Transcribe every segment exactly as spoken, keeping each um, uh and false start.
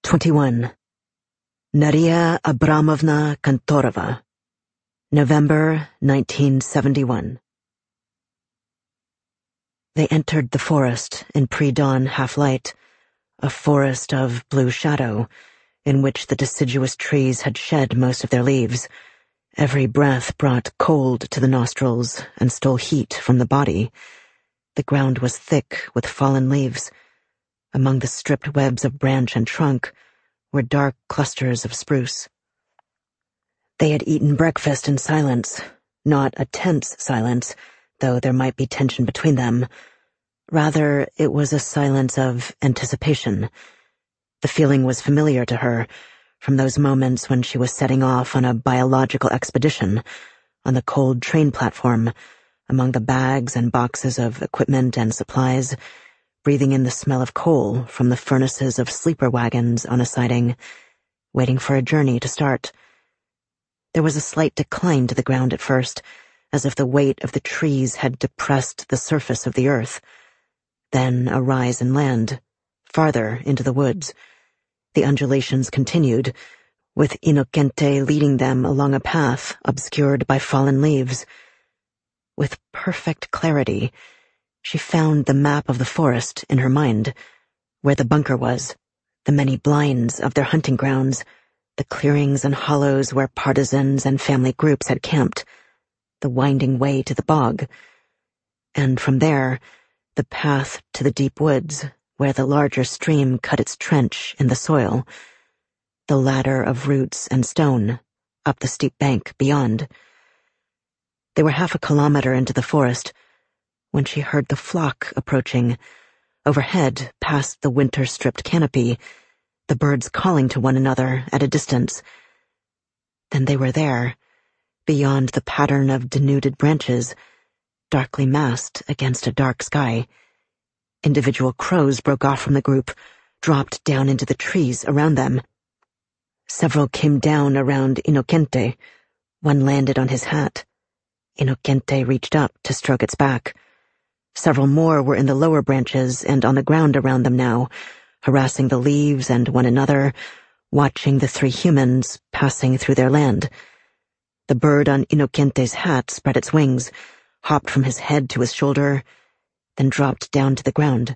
twenty-one. Naria Abramovna Kantorova. November nineteen seventy-one. They entered the forest in pre-dawn half-light, a forest of blue shadow, in which the deciduous trees had shed most of their leaves. Every breath brought cold to the nostrils and stole heat from the body. The ground was thick with fallen leaves. Among the stripped webs of branch and trunk were dark clusters of spruce. They had eaten breakfast in silence, not a tense silence, though there might be tension between them. Rather, it was a silence of anticipation. The feeling was familiar to her from those moments when she was setting off on a biological expedition on the cold train platform, among the bags and boxes of equipment and supplies, breathing in the smell of coal from the furnaces of sleeper wagons on a siding, waiting for a journey to start. There was a slight decline to the ground at first, as if the weight of the trees had depressed the surface of the earth. Then a rise in land, farther into the woods. The undulations continued, with Inocente leading them along a path obscured by fallen leaves. With perfect clarity, she found the map of the forest in her mind, where the bunker was, the many blinds of their hunting grounds, the clearings and hollows where partisans and family groups had camped, the winding way to the bog, and from there, the path to the deep woods, where the larger stream cut its trench in the soil, the ladder of roots and stone, up the steep bank beyond. They were half a kilometer into the forest when she heard the flock approaching, overhead past the winter-stripped canopy, the birds calling to one another at a distance. Then they were there, beyond the pattern of denuded branches, darkly massed against a dark sky. Individual crows broke off from the group, dropped down into the trees around them. Several came down around Inocente. One landed on his hat. Inocente reached up to stroke its back. Several more were in the lower branches and on the ground around them now, harassing the leaves and one another, watching the three humans passing through their land. The bird on Inocente's hat spread its wings, hopped from his head to his shoulder, then dropped down to the ground.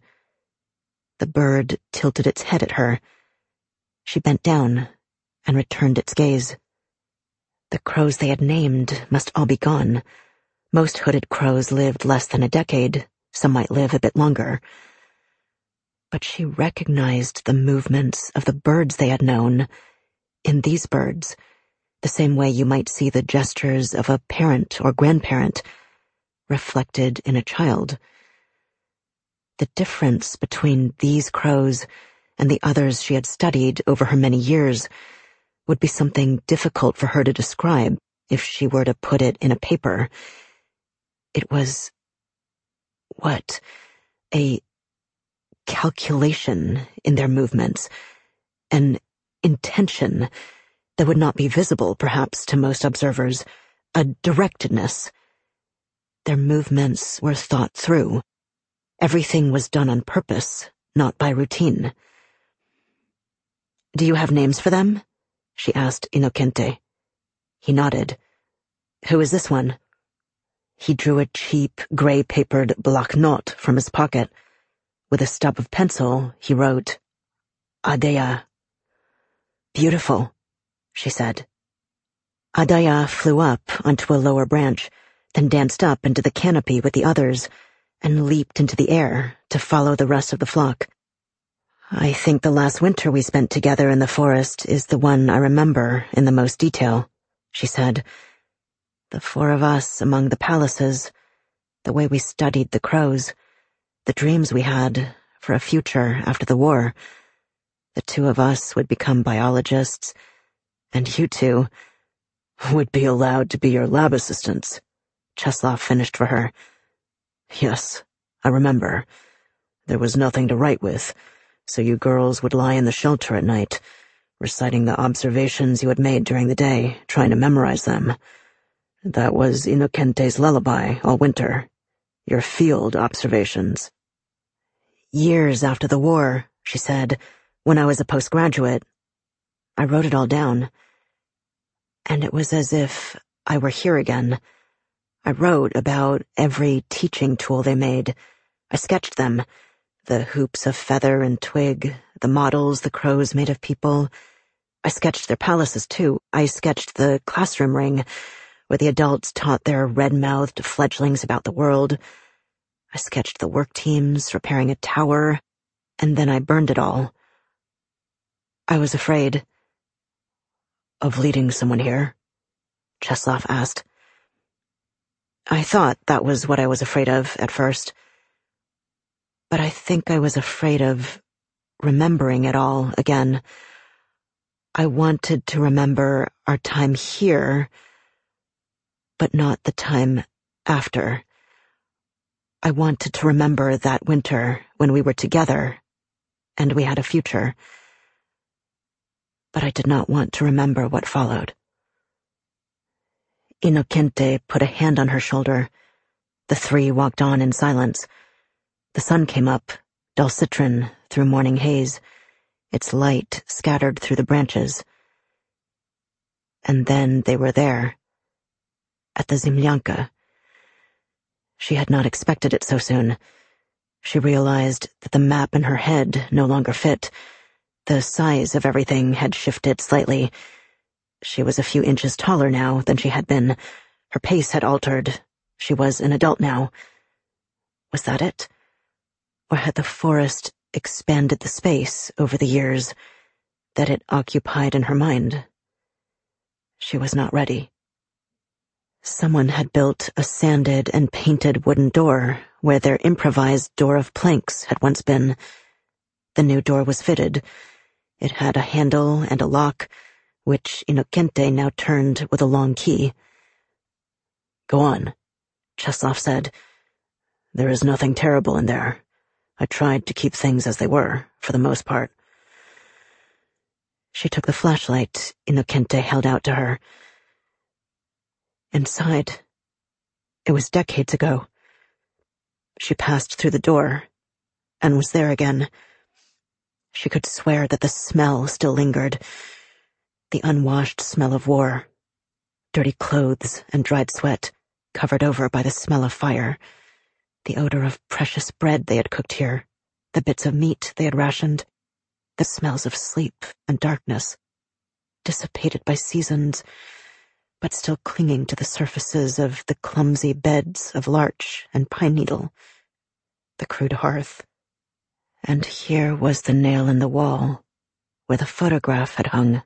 The bird tilted its head at her. She bent down and returned its gaze. The crows they had named must all be gone. Most hooded crows lived less than a decade. Some might live a bit longer. But she recognized the movements of the birds they had known in these birds, the same way you might see the gestures of a parent or grandparent reflected in a child. The difference between these crows and the others she had studied over her many years would be something difficult for her to describe if she were to put it in a paper. It was, what, a calculation in their movements, an intention that would not be visible, perhaps, to most observers, a directedness. Their movements were thought through. Everything was done on purpose, not by routine. "Do you have names for them?" she asked Inocente. He nodded. "Who is this one?" He drew a cheap, gray-papered bloc-note from his pocket. With a stub of pencil, he wrote, "Adaya." "Beautiful," she said. Adaya flew up onto a lower branch, then danced up into the canopy with the others, and leaped into the air to follow the rest of the flock. "I think the last winter we spent together in the forest is the one I remember in the most detail," she said. "The four of us among the palaces, the way we studied the crows, the dreams we had for a future after the war. The two of us would become biologists, and you two would be allowed to be your lab assistants," Cheslov finished for her. "Yes, I remember. There was nothing to write with, so you girls would lie in the shelter at night, reciting the observations you had made during the day, trying to memorize them. That was Inocente's lullaby all winter. Your field observations." "Years after the war," she said, When I was a postgraduate, I wrote it all down, and it was as if I were here again. I wrote about every teaching tool they made. I sketched them, the hoops of feather and twig, the models the crows made of people. I sketched their palaces, too. I sketched the classroom ring, where the adults taught their red-mouthed fledglings about the world. I sketched the work teams repairing a tower, and then I burned it all. I was afraid. Of leading someone here? Cheslov asked. I thought that was what I was afraid of at first. But I think I was afraid of remembering it all again. I wanted to remember our time here, but not the time after. I wanted to remember that winter when we were together, and we had a future. But I did not want to remember what followed. Inocente put a hand on her shoulder. The three walked on in silence. The sun came up, dull citron through morning haze, its light scattered through the branches. And then they were there, at the Zemlyanka. She had not expected it so soon. She realized that the map in her head no longer fit. The size of everything had shifted slightly. She was a few inches taller now than she had been. Her pace had altered. She was an adult now. Was that it? Or had the forest expanded the space over the years that it occupied in her mind? She was not ready. Someone had built a sanded and painted wooden door where their improvised door of planks had once been. The new door was fitted. It had a handle and a lock, which Inocente now turned with a long key. Go on, Cheslov said. There is nothing terrible in there. I tried to keep things as they were, for the most part. She took the flashlight Inocente held out to her. Inside, it was decades ago. She passed through the door, and was there again. She could swear that the smell still lingered. The unwashed smell of war. Dirty clothes and dried sweat, covered over by the smell of fire. The odor of precious bread they had cooked here. The bits of meat they had rationed. The smells of sleep and darkness. Dissipated by seasons, but still clinging to the surfaces of the clumsy beds of larch and pine needle. The crude hearth. And here was the nail in the wall, where the photograph had hung.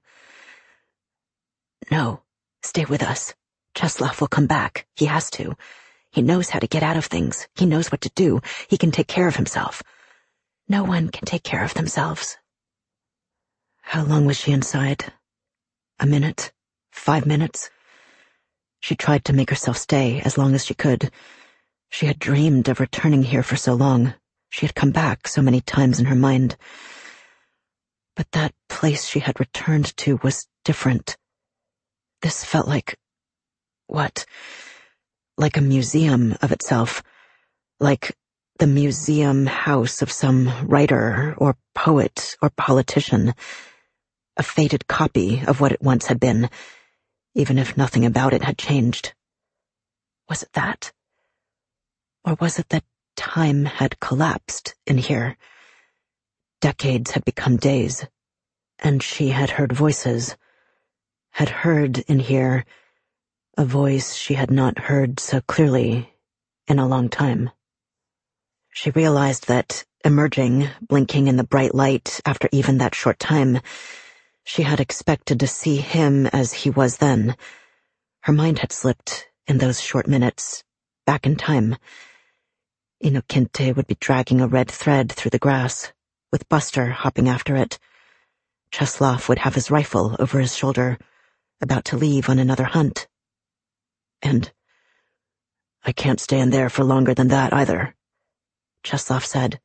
No, stay with us. Cheslov will come back. He has to. He knows how to get out of things. He knows what to do. He can take care of himself. No one can take care of themselves. How long was she inside? A minute? Five minutes? She tried to make herself stay as long as she could. She had dreamed of returning here for so long. She had come back so many times in her mind. But that place she had returned to was different. This felt like... what? Like a museum of itself. Like the museum house of some writer or poet or politician. A faded copy of what it once had been, even if nothing about it had changed. Was it that? Or was it that time had collapsed in here? Decades had become days, and she had heard voices, had heard in here a voice she had not heard so clearly in a long time. She realized that, emerging, blinking in the bright light after even that short time, she had expected to see him as he was then. Her mind had slipped, in those short minutes, back in time. Inocente would be dragging a red thread through the grass, with Buster hopping after it. Cheslov would have his rifle over his shoulder, about to leave on another hunt. And I can't stay in there for longer than that either, Cheslov said.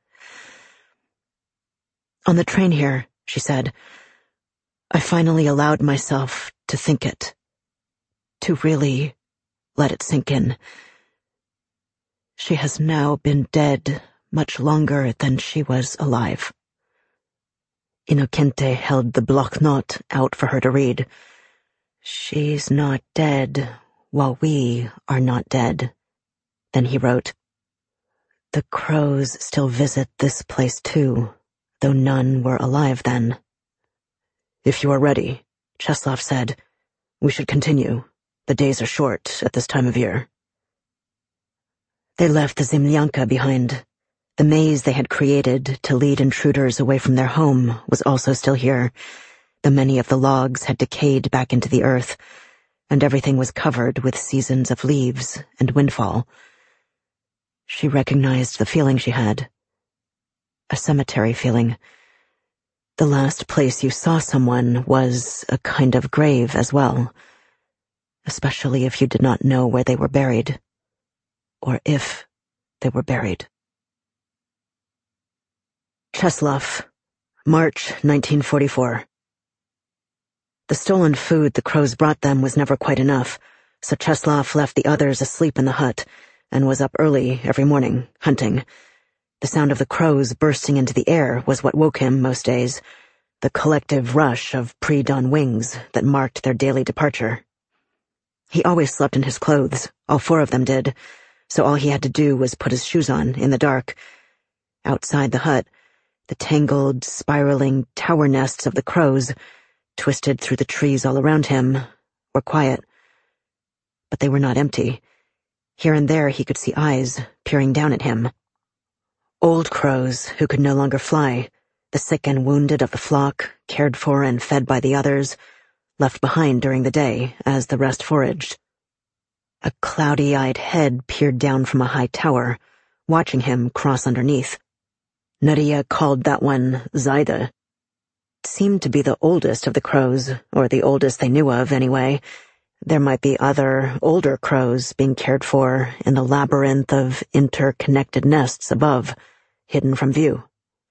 On the train here, she said, I finally allowed myself to think it, to really let it sink in. She has now been dead much longer than she was alive. Inocente held the bloc-note out for her to read. "She's not dead, while we are not dead." Then he wrote, "The crows still visit this place too, though none were alive then." "If you are ready," Cheslov said, "we should continue. The days are short at this time of year." They left the Zemlyanka behind. The maze they had created to lead intruders away from their home was also still here, though many of the logs had decayed back into the earth, and everything was covered with seasons of leaves and windfall. She recognized the feeling she had. A cemetery feeling. The last place you saw someone was a kind of grave as well, especially if you did not know where they were buried, or if they were buried. Cheslov, March nineteen forty-four. The stolen food the crows brought them was never quite enough, so Cheslov left the others asleep in the hut and was up early every morning, hunting. The sound of the crows bursting into the air was what woke him most days, the collective rush of pre-dawn wings that marked their daily departure. He always slept in his clothes, all four of them did, so all he had to do was put his shoes on in the dark. Outside the hut, the tangled, spiraling tower nests of the crows, twisted through the trees all around him, were quiet. But they were not empty. Here and there he could see eyes peering down at him. Old crows who could no longer fly, the sick and wounded of the flock, cared for and fed by the others, left behind during the day as the rest foraged. A cloudy-eyed head peered down from a high tower, watching him cross underneath. Nadia called that one Zaida. It seemed to be the oldest of the crows, or the oldest they knew of, anyway. There might be other, older crows being cared for in the labyrinth of interconnected nests above, hidden from view.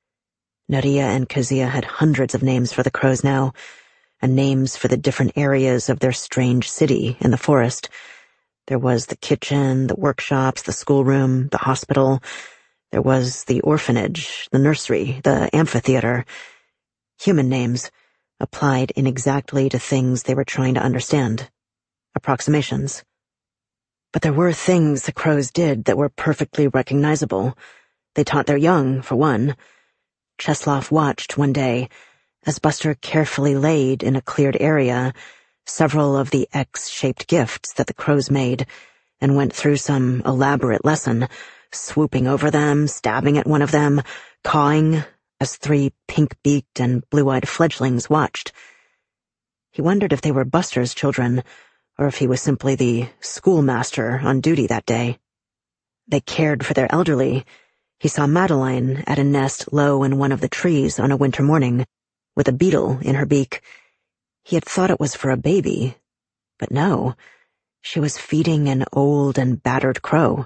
Nadia and Kezia had hundreds of names for the crows now, and names for the different areas of their strange city in the forest. There was the kitchen, the workshops, the schoolroom, the hospital. There was the orphanage, the nursery, the amphitheater. Human names, applied inexactly to things they were trying to understand. Approximations. But there were things the crows did that were perfectly recognizable. They taught their young, for one. Cheslov watched one day, as Buster carefully laid in a cleared area several of the X-shaped gifts that the crows made, and went through some elaborate lesson, swooping over them, stabbing at one of them, cawing, as three pink-beaked and blue-eyed fledglings watched. He wondered if they were Buster's children, or if he was simply the schoolmaster on duty that day. They cared for their elderly. He saw Madeline at a nest low in one of the trees on a winter morning, with a beetle in her beak. He had thought it was for a baby, but no, she was feeding an old and battered crow.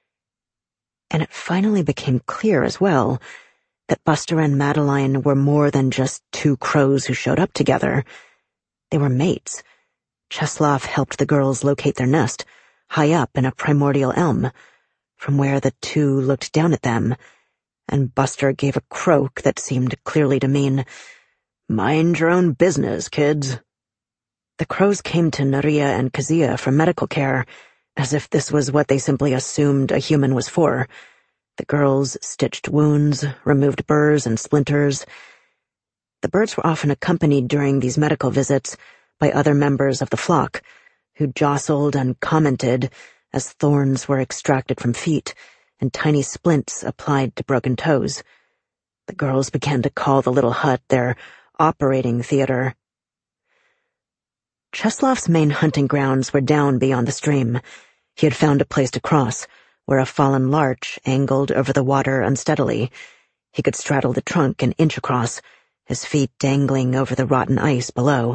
And it finally became clear as well that Buster and Madeline were more than just two crows who showed up together. They were mates. Cheslov helped the girls locate their nest, high up in a primordial elm, from where the two looked down at them, and Buster gave a croak that seemed clearly to mean, "Mind your own business, kids." The crows came to Nadia and Kezia for medical care, as if this was what they simply assumed a human was for. The girls stitched wounds, removed burrs and splinters. The birds were often accompanied during these medical visits by other members of the flock, who jostled and commented as thorns were extracted from feet and tiny splints applied to broken toes. The girls began to call the little hut their operating theater. Cheslov's main hunting grounds were down beyond the stream. He had found a place to cross, where a fallen larch angled over the water unsteadily. He could straddle the trunk an inch across, his feet dangling over the rotten ice below.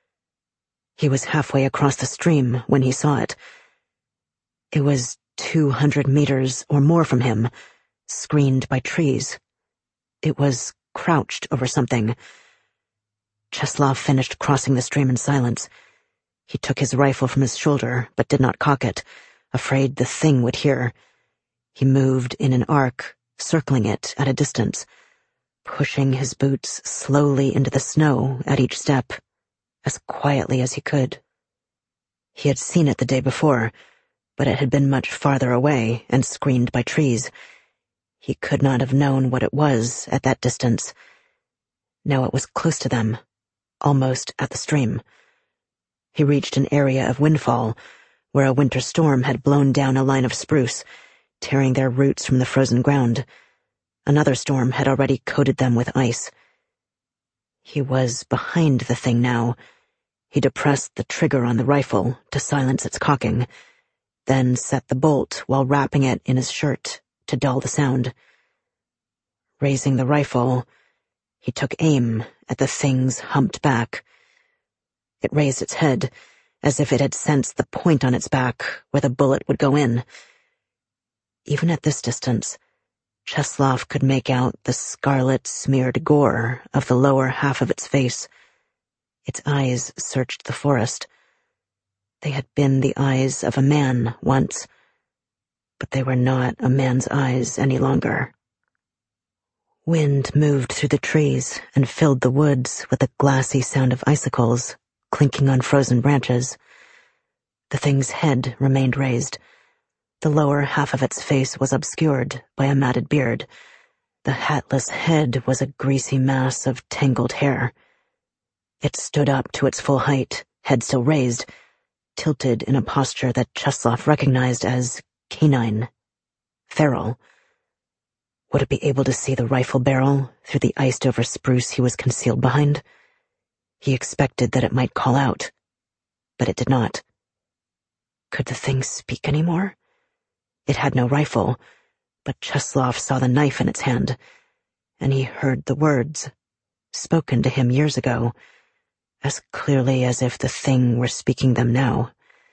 He was halfway across the stream when he saw it. It was two hundred meters or more from him, screened by trees. It was crouched over something. Cheslov finished crossing the stream in silence. He took his rifle from his shoulder, but did not cock it, afraid the thing would hear. He moved in an arc, circling it at a distance, pushing his boots slowly into the snow at each step, as quietly as he could. He had seen it the day before, but it had been much farther away and screened by trees. He could not have known what it was at that distance. Now it was close to them, almost at the stream. He reached an area of windfall, where a winter storm had blown down a line of spruce, tearing their roots from the frozen ground. Another storm had already coated them with ice. He was behind the thing now. He depressed the trigger on the rifle to silence its cocking, then set the bolt while wrapping it in his shirt to dull the sound. Raising the rifle, he took aim at the thing's humped back. It raised its head, as if it had sensed the point on its back where the bullet would go in. Even at this distance, Cheslov could make out the scarlet-smeared gore of the lower half of its face. Its eyes searched the forest. They had been the eyes of a man once, but they were not a man's eyes any longer. Wind moved through the trees and filled the woods with the glassy sound of icicles clinking on frozen branches. The thing's head remained raised. The lower half of its face was obscured by a matted beard. The hatless head was a greasy mass of tangled hair. It stood up to its full height, head still raised, tilted in a posture that Cheslov recognized as canine, feral. Would it be able to see the rifle barrel through the iced-over spruce he was concealed behind? He expected that it might call out, but it did not. Could the thing speak anymore? It had no rifle, but Cheslov saw the knife in its hand, and he heard the words, spoken to him years ago, as clearly as if the thing were speaking them now.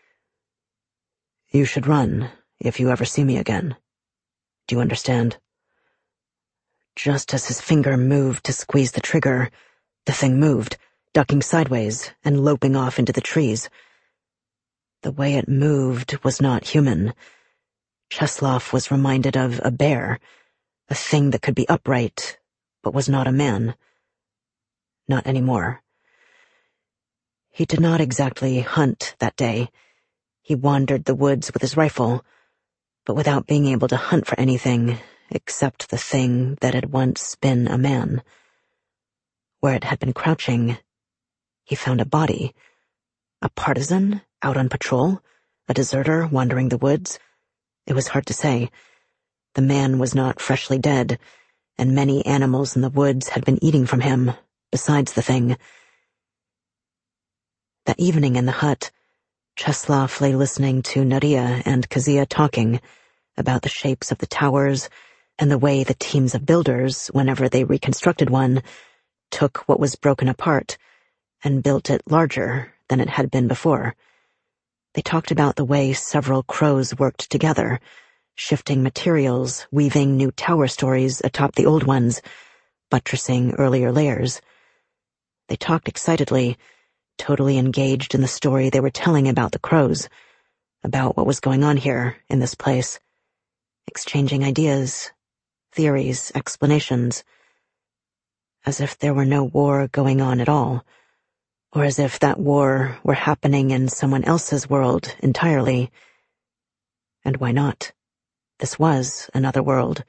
"You should run if you ever see me again. Do you understand?" Just as his finger moved to squeeze the trigger, the thing moved, ducking sideways and loping off into the trees. The way it moved was not human. Cheslov was reminded of a bear, a thing that could be upright, but was not a man. Not anymore. He did not exactly hunt that day. He wandered the woods with his rifle, but without being able to hunt for anything except the thing that had once been a man. Where it had been crouching, he found a body. A partisan out on patrol? A deserter wandering the woods? It was hard to say. The man was not freshly dead, and many animals in the woods had been eating from him, besides the thing. That evening in the hut, Cheslov lay listening to Naria and Kazia talking about the shapes of the towers and the way the teams of builders, whenever they reconstructed one, took what was broken apart and built it larger than it had been before. They talked about the way several crows worked together, shifting materials, weaving new tower stories atop the old ones, buttressing earlier layers. They talked excitedly, totally engaged in the story they were telling about the crows, about what was going on here in this place, exchanging ideas, theories, explanations, as if there were no war going on at all, or as if that war were happening in someone else's world entirely. And why not? This was another world.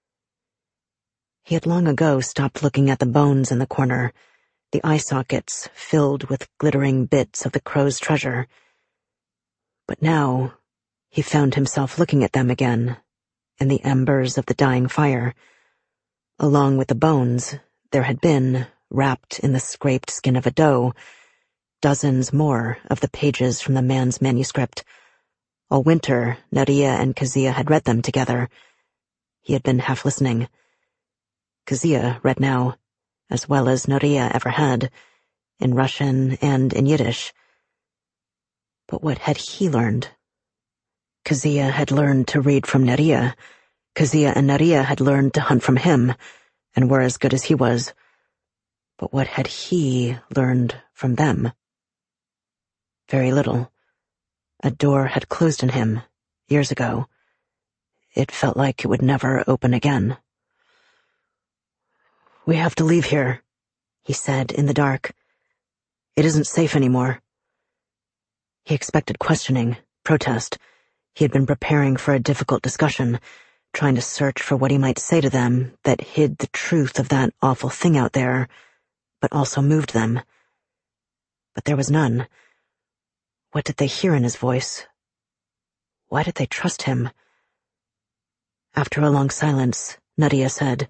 He had long ago stopped looking at the bones in the corner, the eye sockets filled with glittering bits of the crow's treasure. But now he found himself looking at them again, in the embers of the dying fire. Along with the bones, there had been, wrapped in the scraped skin of a doe, dozens more of the pages from the man's manuscript. All winter, Naria and Kazia had read them together. He had been half listening. Kazia read now, as well as Naria ever had, in Russian and in Yiddish. But what had he learned? Kazia had learned to read from Naria. Kazia and Naria had learned to hunt from him, and were as good as he was. But what had he learned from them? Very little. A door had closed on him, years ago. It felt like it would never open again. "We have to leave here," he said in the dark. "It isn't safe anymore." He expected questioning, protest. He had been preparing for a difficult discussion, trying to search for what he might say to them that hid the truth of that awful thing out there, but also moved them. But there was none. What did they hear in his voice? Why did they trust him? After a long silence, Nadia said,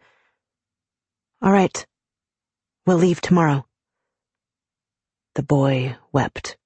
"All right. We'll leave tomorrow." The boy wept.